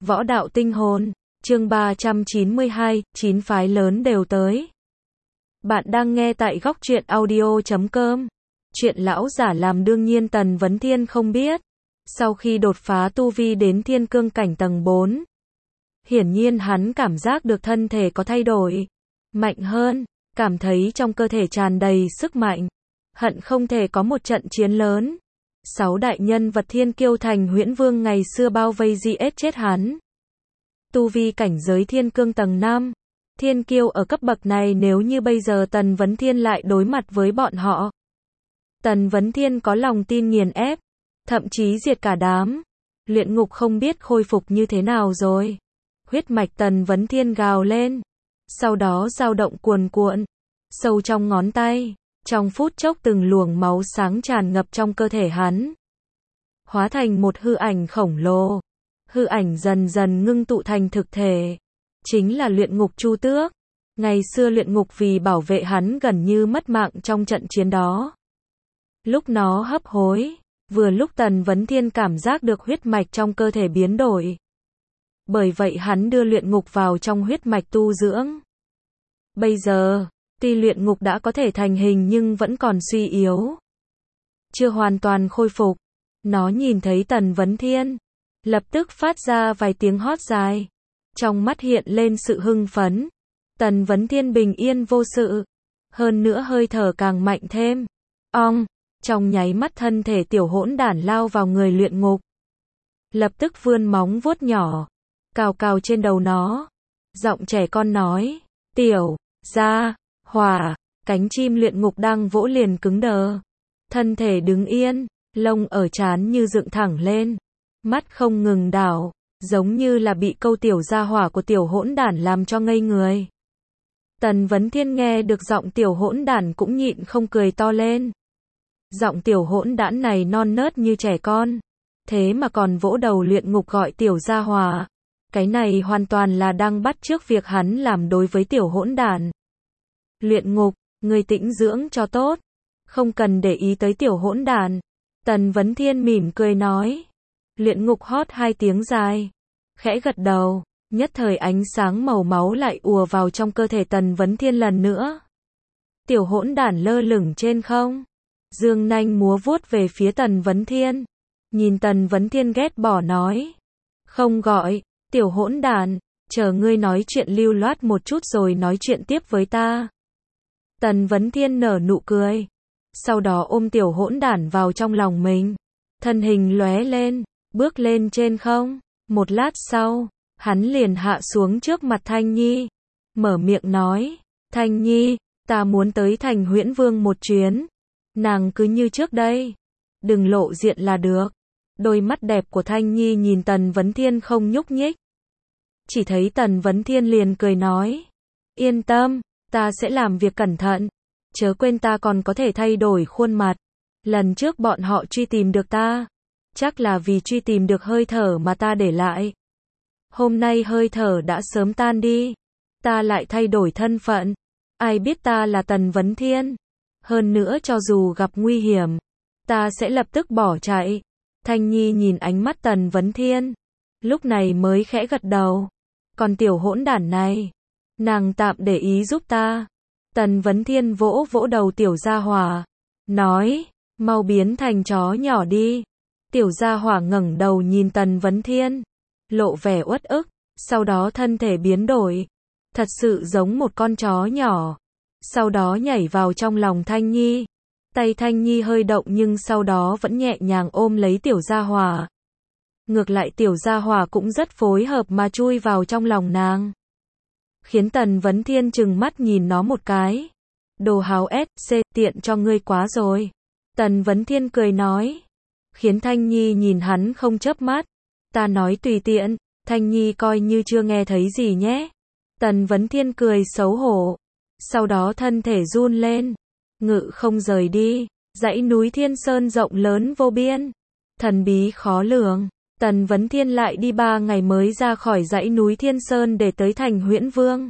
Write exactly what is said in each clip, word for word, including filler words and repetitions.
Võ đạo tinh hồn, chương ba trăm chín mươi hai, chín phái lớn đều tới. Bạn đang nghe tại góc truyện audio chấm com. Chuyện lão giả làm đương nhiên Tần Vấn Thiên không biết. Sau khi đột phá tu vi đến thiên cương cảnh tầng bốn, hiển nhiên hắn cảm giác được thân thể có thay đổi, mạnh hơn, cảm thấy trong cơ thể tràn đầy sức mạnh, hận không thể có một trận chiến lớn. Sáu đại nhân vật thiên kiêu thành Huyễn Vương ngày xưa bao vây giết chết hắn. Tu vi cảnh giới thiên cương tầng năm, thiên kiêu ở cấp bậc này nếu như bây giờ Tần Vấn Thiên lại đối mặt với bọn họ, Tần Vấn Thiên có lòng tin nghiền ép, thậm chí diệt cả đám. Luyện ngục không biết khôi phục như thế nào rồi. Huyết mạch Tần Vấn Thiên gào lên, sau đó dao động cuồn cuộn, sâu trong ngón tay, trong phút chốc từng luồng máu sáng tràn ngập trong cơ thể hắn, hóa thành một hư ảnh khổng lồ. Hư ảnh dần dần ngưng tụ thành thực thể, chính là luyện ngục Chu Tước. Ngày xưa luyện ngục vì bảo vệ hắn gần như mất mạng trong trận chiến đó. Lúc nó hấp hối, vừa lúc Tần Vấn Thiên cảm giác được huyết mạch trong cơ thể biến đổi. Bởi vậy hắn đưa luyện ngục vào trong huyết mạch tu dưỡng. Bây giờ, tuy luyện ngục đã có thể thành hình nhưng vẫn còn suy yếu, chưa hoàn toàn khôi phục. Nó nhìn thấy Tần Vấn Thiên, lập tức phát ra vài tiếng hót dài, trong mắt hiện lên sự hưng phấn. Tần Vấn Thiên bình yên vô sự, hơn nữa hơi thở càng mạnh thêm. Ong, trong nháy mắt thân thể tiểu hỗn đản lao vào người luyện ngục, lập tức vươn móng vuốt nhỏ, cào cào trên đầu nó. Giọng trẻ con nói, tiểu gia hỏa. Cánh chim luyện ngục đang vỗ liền cứng đờ, thân thể đứng yên, lông ở trán như dựng thẳng lên, mắt không ngừng đảo, giống như là bị câu tiểu gia hỏa của tiểu hỗn đản làm cho ngây người. Tần Vấn Thiên nghe được giọng tiểu hỗn đản cũng nhịn không cười to lên. Giọng tiểu hỗn đản này non nớt như trẻ con, thế mà còn vỗ đầu luyện ngục gọi tiểu gia hỏa. Cái này hoàn toàn là đang bắt chước việc hắn làm đối với tiểu hỗn đản. Luyện ngục, người tĩnh dưỡng cho tốt, không cần để ý tới tiểu hỗn đản. Tần Vấn Thiên mỉm cười nói. Luyện ngục hót hai tiếng dài, khẽ gật đầu, nhất thời ánh sáng màu máu lại ùa vào trong cơ thể Tần Vấn Thiên lần nữa. Tiểu hỗn đản lơ lửng trên không, dương nanh múa vuốt về phía Tần Vấn Thiên. Nhìn Tần Vấn Thiên ghét bỏ nói, không gọi, tiểu hỗn đản, chờ ngươi nói chuyện lưu loát một chút rồi nói chuyện tiếp với ta. Tần Vấn Thiên nở nụ cười, sau đó ôm tiểu hỗn đản vào trong lòng mình, thân hình lóe lên, bước lên trên không. Một lát sau, hắn liền hạ xuống trước mặt Thanh Nhi, mở miệng nói, Thanh Nhi, ta muốn tới thành Huyễn Vương một chuyến. Nàng cứ như trước đây, đừng lộ diện là được. Đôi mắt đẹp của Thanh Nhi nhìn Tần Vấn Thiên không nhúc nhích. Chỉ thấy Tần Vấn Thiên liền cười nói, yên tâm, ta sẽ làm việc cẩn thận. Chớ quên ta còn có thể thay đổi khuôn mặt. Lần trước bọn họ truy tìm được ta, chắc là vì truy tìm được hơi thở mà ta để lại. Hôm nay hơi thở đã sớm tan đi, ta lại thay đổi thân phận. Ai biết ta là Tần Vấn Thiên. Hơn nữa cho dù gặp nguy hiểm, ta sẽ lập tức bỏ chạy. Thanh Nhi nhìn ánh mắt Tần Vấn Thiên, lúc này mới khẽ gật đầu. Còn tiểu hỗn đản này, nàng tạm để ý giúp ta. Tần Vấn Thiên vỗ vỗ đầu tiểu gia hỏa, nói, mau biến thành chó nhỏ đi. Tiểu gia hỏa ngẩng đầu nhìn Tần Vấn Thiên, lộ vẻ uất ức, sau đó thân thể biến đổi, thật sự giống một con chó nhỏ. Sau đó nhảy vào trong lòng Thanh Nhi. Tay Thanh Nhi hơi động nhưng sau đó vẫn nhẹ nhàng ôm lấy tiểu gia hỏa. Ngược lại tiểu gia hỏa cũng rất phối hợp mà chui vào trong lòng nàng, khiến Tần Vấn Thiên trừng mắt nhìn nó một cái. Đồ háo ét xê, tiện cho ngươi quá rồi. Tần Vấn Thiên cười nói, khiến Thanh Nhi nhìn hắn không chớp mắt. Ta nói tùy tiện, Thanh Nhi coi như chưa nghe thấy gì nhé. Tần Vấn Thiên cười xấu hổ, sau đó thân thể run lên, ngự không rời đi. Dãy núi Thiên Sơn rộng lớn vô biên, thần bí khó lường. Tần Vấn Thiên lại đi ba ngày mới ra khỏi dãy núi Thiên Sơn để tới thành Huyễn Vương.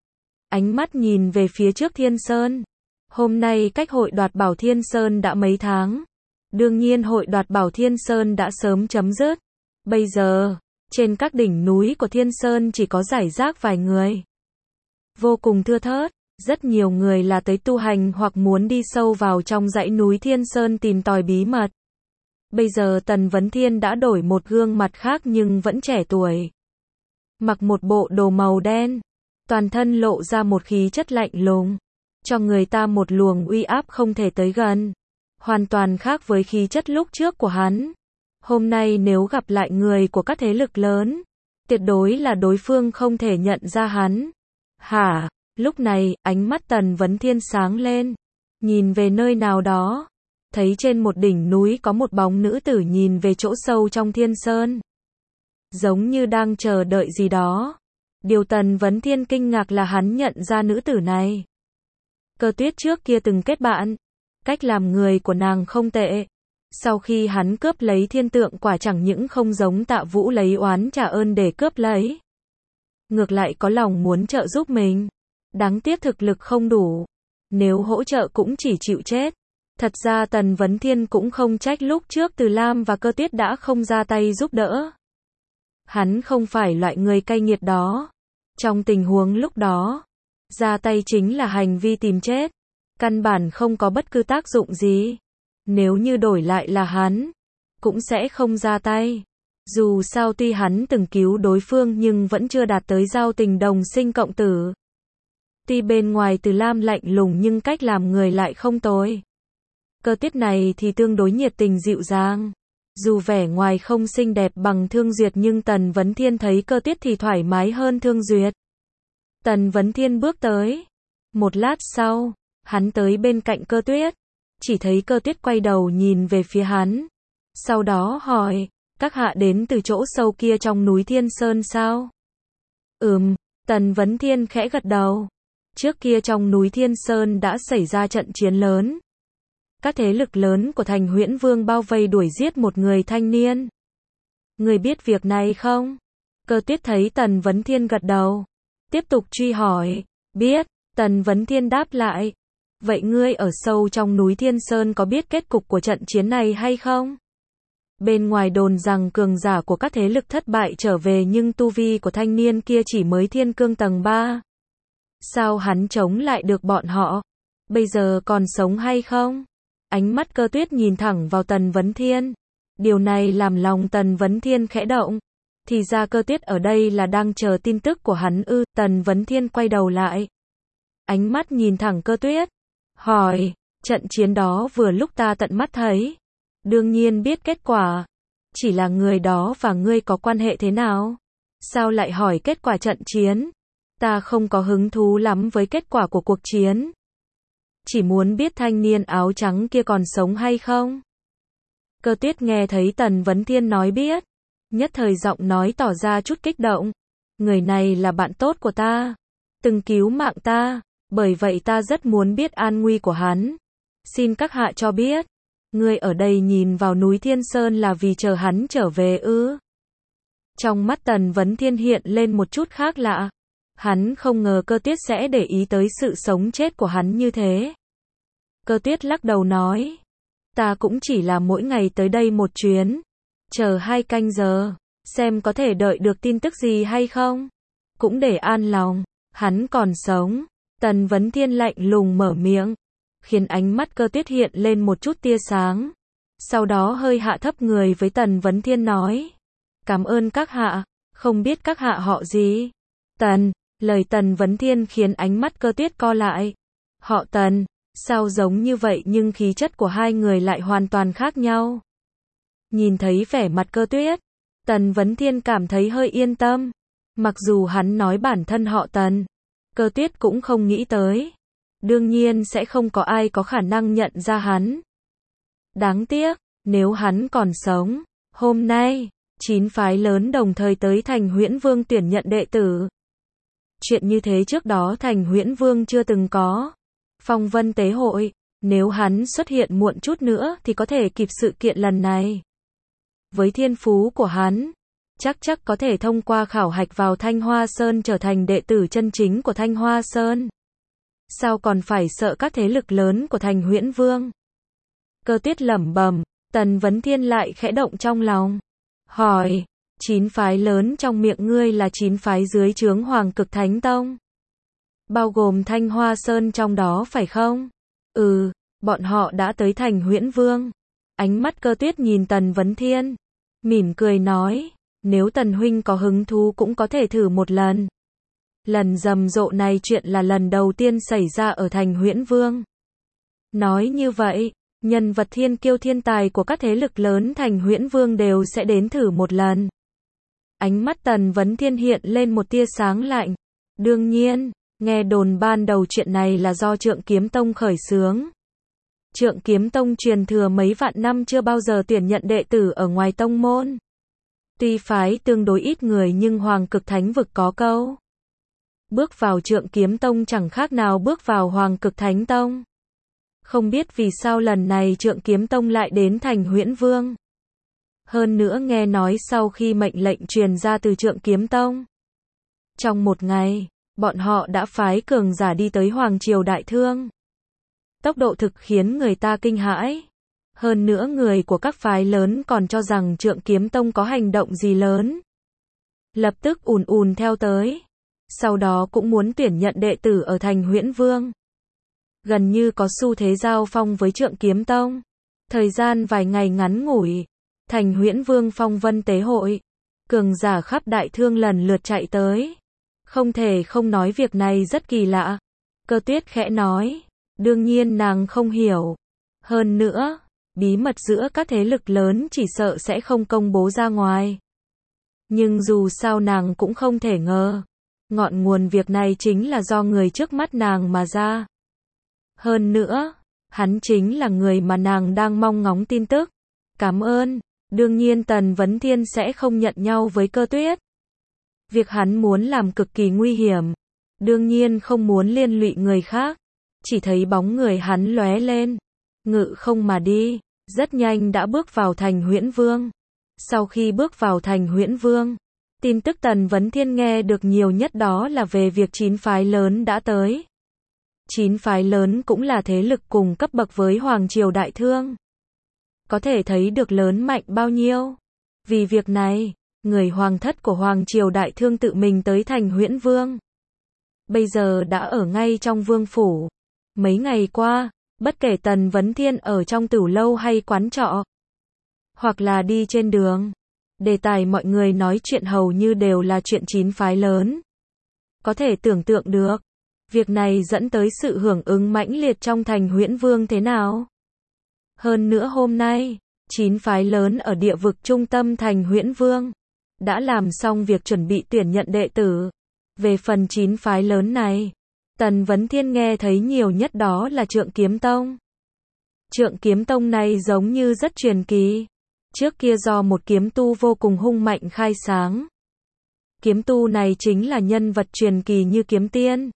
Ánh mắt nhìn về phía trước Thiên Sơn. Hôm nay cách hội đoạt bảo Thiên Sơn đã mấy tháng. Đương nhiên hội đoạt bảo Thiên Sơn đã sớm chấm dứt. Bây giờ, Trên các đỉnh núi của Thiên Sơn chỉ có rải rác vài người. Vô cùng thưa thớt, rất nhiều người là tới tu hành hoặc muốn đi sâu vào trong dãy núi Thiên Sơn tìm tòi bí mật. Bây giờ Tần Vấn Thiên đã đổi một gương mặt khác nhưng vẫn trẻ tuổi. Mặc một bộ đồ màu đen, toàn thân lộ ra một khí chất lạnh lùng, cho người ta một luồng uy áp không thể tới gần. Hoàn toàn khác với khí chất lúc trước của hắn. Hôm nay nếu gặp lại người của các thế lực lớn, tuyệt đối là đối phương không thể nhận ra hắn. Hả? Lúc này, ánh mắt Tần Vấn Thiên sáng lên, nhìn về nơi nào đó, thấy trên một đỉnh núi có một bóng nữ tử nhìn về chỗ sâu trong Thiên Sơn. Giống như đang chờ đợi gì đó. Điều Tần Vấn Thiên kinh ngạc là hắn nhận ra nữ tử này. Cơ Tuyết trước kia từng kết bạn, cách làm người của nàng không tệ. Sau khi hắn cướp lấy thiên tượng quả chẳng những không giống Tạ Vũ lấy oán trả ơn để cướp lấy. Ngược lại có lòng muốn trợ giúp mình. Đáng tiếc thực lực không đủ. Nếu hỗ trợ cũng chỉ chịu chết. Thật ra Tần Vấn Thiên cũng không trách lúc trước Từ Lam và Cơ Tuyết đã không ra tay giúp đỡ. Hắn không phải loại người cay nghiệt đó. Trong tình huống lúc đó, ra tay chính là hành vi tìm chết. Căn bản không có bất cứ tác dụng gì. Nếu như đổi lại là hắn, cũng sẽ không ra tay. Dù sao tuy hắn từng cứu đối phương nhưng vẫn chưa đạt tới giao tình đồng sinh cộng tử. Tuy bên ngoài Từ Lam lạnh lùng nhưng cách làm người lại không tồi. Cơ Tuyết này thì tương đối nhiệt tình dịu dàng. Dù vẻ ngoài không xinh đẹp bằng Thương Duyệt nhưng Tần Vấn Thiên thấy Cơ Tuyết thì thoải mái hơn Thương Duyệt. Tần Vấn Thiên bước tới. Một lát sau, hắn tới bên cạnh Cơ Tuyết. Chỉ thấy Cơ Tuyết quay đầu nhìn về phía hắn. Sau đó hỏi, các hạ đến từ chỗ sâu kia trong núi Thiên Sơn sao? Ừm, Tần Vấn Thiên khẽ gật đầu. Trước kia trong núi Thiên Sơn đã xảy ra trận chiến lớn. Các thế lực lớn của thành Huyễn Vương bao vây đuổi giết một người thanh niên. Người biết việc này không? Cơ Tuyết thấy Tần Vấn Thiên gật đầu. Tiếp tục truy hỏi. Biết, Tần Vấn Thiên đáp lại. Vậy ngươi ở sâu trong núi Thiên Sơn có biết kết cục của trận chiến này hay không? Bên ngoài đồn rằng cường giả của các thế lực thất bại trở về nhưng tu vi của thanh niên kia chỉ mới thiên cương tầng ba. Sao hắn chống lại được bọn họ? Bây giờ còn sống hay không? Ánh mắt Cơ Tuyết nhìn thẳng vào Tần Vấn Thiên. Điều này làm lòng Tần Vấn Thiên khẽ động. Thì ra Cơ Tuyết ở đây là đang chờ tin tức của hắn ư. Tần Vấn Thiên quay đầu lại. Ánh mắt nhìn thẳng Cơ Tuyết. Hỏi, trận chiến đó vừa lúc ta tận mắt thấy. Đương nhiên biết kết quả. Chỉ là người đó và ngươi có quan hệ thế nào? Sao lại hỏi kết quả trận chiến? Ta không có hứng thú lắm với kết quả của cuộc chiến. Chỉ muốn biết thanh niên áo trắng kia còn sống hay không? Cơ Tuyết nghe thấy Tần Vấn Thiên nói biết. Nhất thời giọng nói tỏ ra chút kích động. Người này là bạn tốt của ta. Từng cứu mạng ta. Bởi vậy ta rất muốn biết an nguy của hắn. Xin các hạ cho biết. Ngươi ở đây nhìn vào núi Thiên Sơn là vì chờ hắn trở về ư? Trong mắt Tần Vấn Thiên hiện lên một chút khác lạ. Hắn không ngờ Cơ Tuyết sẽ để ý tới sự sống chết của hắn như thế. Cơ Tuyết lắc đầu nói. Ta cũng chỉ là mỗi ngày tới đây một chuyến. Chờ hai canh giờ. Xem có thể đợi được tin tức gì hay không. Cũng để an lòng. Hắn còn sống. Tần Vấn Thiên lạnh lùng mở miệng. Khiến ánh mắt Cơ Tuyết hiện lên một chút tia sáng. Sau đó hơi hạ thấp người với Tần Vấn Thiên nói. Cảm ơn các hạ. Không biết các hạ họ gì? Tần. Lời Tần Vấn Thiên khiến ánh mắt Cơ Tuyết co lại. Họ Tần. Sao giống như vậy nhưng khí chất của hai người lại hoàn toàn khác nhau. Nhìn thấy vẻ mặt Cơ Tuyết, Tần Vấn Thiên cảm thấy hơi yên tâm. Mặc dù hắn nói bản thân họ Tần, Cơ Tuyết cũng không nghĩ tới. Đương nhiên sẽ không có ai có khả năng nhận ra hắn. Đáng tiếc, nếu hắn còn sống, hôm nay, chín phái lớn đồng thời tới thành Huyễn Vương tuyển nhận đệ tử. Chuyện như thế trước đó thành Huyễn Vương chưa từng có. Phong Vân Tế Hội, nếu hắn xuất hiện muộn chút nữa thì có thể kịp sự kiện lần này. Với thiên phú của hắn, chắc chắc có thể thông qua khảo hạch vào Thanh Hoa Sơn trở thành đệ tử chân chính của Thanh Hoa Sơn. Sao còn phải sợ các thế lực lớn của thành Huyễn Vương? Cơ Tuyết lẩm bẩm, Tần Vấn Thiên lại khẽ động trong lòng. Hỏi, Chín phái lớn trong miệng ngươi là chín phái dưới trướng Hoàng Cực Thánh Tông. Bao gồm Thanh Hoa Sơn trong đó phải không? Ừ, bọn họ đã tới thành Huyễn Vương. Ánh mắt Cơ Tuyết nhìn Tần Vấn Thiên, mỉm cười nói, nếu Tần huynh có hứng thú cũng có thể thử một lần. Lần rầm rộ này chuyện là lần đầu tiên xảy ra ở thành Huyễn Vương. Nói như vậy, nhân vật thiên kiêu thiên tài của các thế lực lớn thành Huyễn Vương đều sẽ đến thử một lần. Ánh mắt Tần Vấn Thiên hiện lên một tia sáng lạnh. Đương nhiên, nghe đồn ban đầu chuyện này là do Trượng Kiếm Tông khởi xướng. Trượng Kiếm Tông truyền thừa mấy vạn năm chưa bao giờ tuyển nhận đệ tử ở ngoài tông môn. Tuy phái tương đối ít người nhưng Hoàng Cực Thánh Vực có câu. Bước vào Trượng Kiếm Tông chẳng khác nào bước vào Hoàng Cực Thánh Tông. Không biết vì sao lần này Trượng Kiếm Tông lại đến thành Huyễn Vương. Hơn nữa nghe nói sau khi mệnh lệnh truyền ra từ Trượng Kiếm Tông, trong một ngày, bọn họ đã phái cường giả đi tới Hoàng Triều Đại Thương. Tốc độ thực khiến người ta kinh hãi. Hơn nữa người của các phái lớn còn cho rằng Trượng Kiếm Tông có hành động gì lớn. Lập tức ùn ùn theo tới. Sau đó cũng muốn tuyển nhận đệ tử ở thành Huyễn Vương. Gần như có xu thế giao phong với Trượng Kiếm Tông. Thời gian vài ngày ngắn ngủi, thành Huyễn Vương phong vân tế hội, cường giả khắp Đại Thương lần lượt chạy tới. Không thể không nói việc này rất kỳ lạ. Cơ Tuyết khẽ nói, đương nhiên nàng không hiểu. Hơn nữa, bí mật giữa các thế lực lớn chỉ sợ sẽ không công bố ra ngoài. Nhưng dù sao nàng cũng không thể ngờ, ngọn nguồn việc này chính là do người trước mắt nàng mà ra. Hơn nữa, hắn chính là người mà nàng đang mong ngóng tin tức. Cảm ơn. Đương nhiên Tần Vấn Thiên sẽ không nhận nhau với Cơ Tuyết. Việc hắn muốn làm cực kỳ nguy hiểm. Đương nhiên không muốn liên lụy người khác. Chỉ thấy bóng người hắn lóe lên, ngự không mà đi, rất nhanh đã bước vào thành Huyễn Vương. Sau khi bước vào thành Huyễn Vương, tin tức Tần Vấn Thiên nghe được nhiều nhất đó là về việc chín phái lớn đã tới. Chín phái lớn cũng là thế lực cùng cấp bậc với Hoàng Triều Đại Thương. Có thể thấy được lớn mạnh bao nhiêu. Vì việc này, người hoàng thất của Hoàng Triều Đại Thương tự mình tới thành Huyễn Vương. Bây giờ đã ở ngay trong vương phủ. Mấy ngày qua, bất kể Tần Vấn Thiên ở trong tửu lâu hay quán trọ, hoặc là đi trên đường, đề tài mọi người nói chuyện hầu như đều là chuyện chín phái lớn. Có thể tưởng tượng được, việc này dẫn tới sự hưởng ứng mãnh liệt trong thành Huyễn Vương thế nào. Hơn nữa hôm nay, chín phái lớn ở địa vực trung tâm thành Huyễn Vương đã làm xong việc chuẩn bị tuyển nhận đệ tử. Về phần chín phái lớn này, Tần Vấn Thiên nghe thấy nhiều nhất đó là Trượng Kiếm Tông. Trượng Kiếm Tông này giống như rất truyền kỳ. Trước kia do một kiếm tu vô cùng hung mạnh khai sáng. Kiếm tu này chính là nhân vật truyền kỳ như Kiếm Tiên.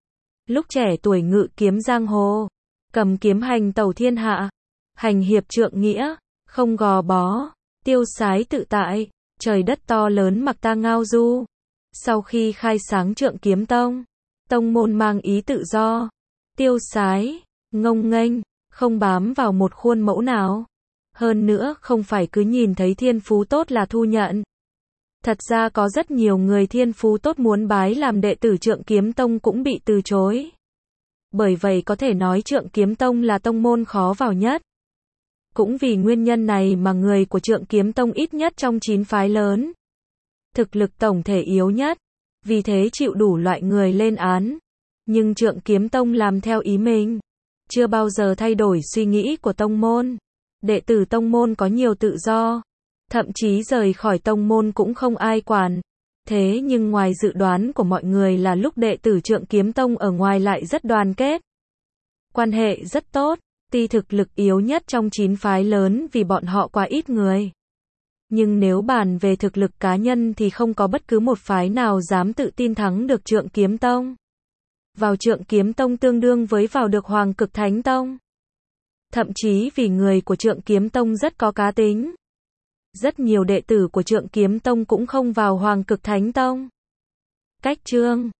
Lúc trẻ tuổi ngự kiếm giang hồ, cầm kiếm hành tẩu thiên hạ, hành hiệp trượng nghĩa, không gò bó, tiêu sái tự tại, trời đất to lớn mặc ta ngao du. Sau khi khai sáng Trượng Kiếm Tông, tông môn mang ý tự do, tiêu sái, ngông nghênh, không bám vào một khuôn mẫu nào. Hơn nữa không phải cứ nhìn thấy thiên phú tốt là thu nhận. Thật ra có rất nhiều người thiên phú tốt muốn bái làm đệ tử Trượng Kiếm Tông cũng bị từ chối. Bởi vậy có thể nói Trượng Kiếm Tông là tông môn khó vào nhất. Cũng vì nguyên nhân này mà người của Trượng Kiếm Tông ít nhất trong chín phái lớn. Thực lực tổng thể yếu nhất, vì thế chịu đủ loại người lên án. Nhưng Trượng Kiếm Tông làm theo ý mình, chưa bao giờ thay đổi suy nghĩ của tông môn. Đệ tử tông môn có nhiều tự do, thậm chí rời khỏi tông môn cũng không ai quản. Thế nhưng ngoài dự đoán của mọi người là lúc đệ tử Trượng Kiếm Tông ở ngoài lại rất đoàn kết. Quan hệ rất tốt, tuy thực lực yếu nhất trong chín phái lớn vì bọn họ quá ít người. Nhưng nếu bàn về thực lực cá nhân thì không có bất cứ một phái nào dám tự tin thắng được Trượng Kiếm Tông. Vào Trượng Kiếm Tông tương đương với vào được Hoàng Cực Thánh Tông. Thậm chí vì người của Trượng Kiếm Tông rất có cá tính. Rất nhiều đệ tử của Trượng Kiếm Tông cũng không vào Hoàng Cực Thánh Tông. Cách chương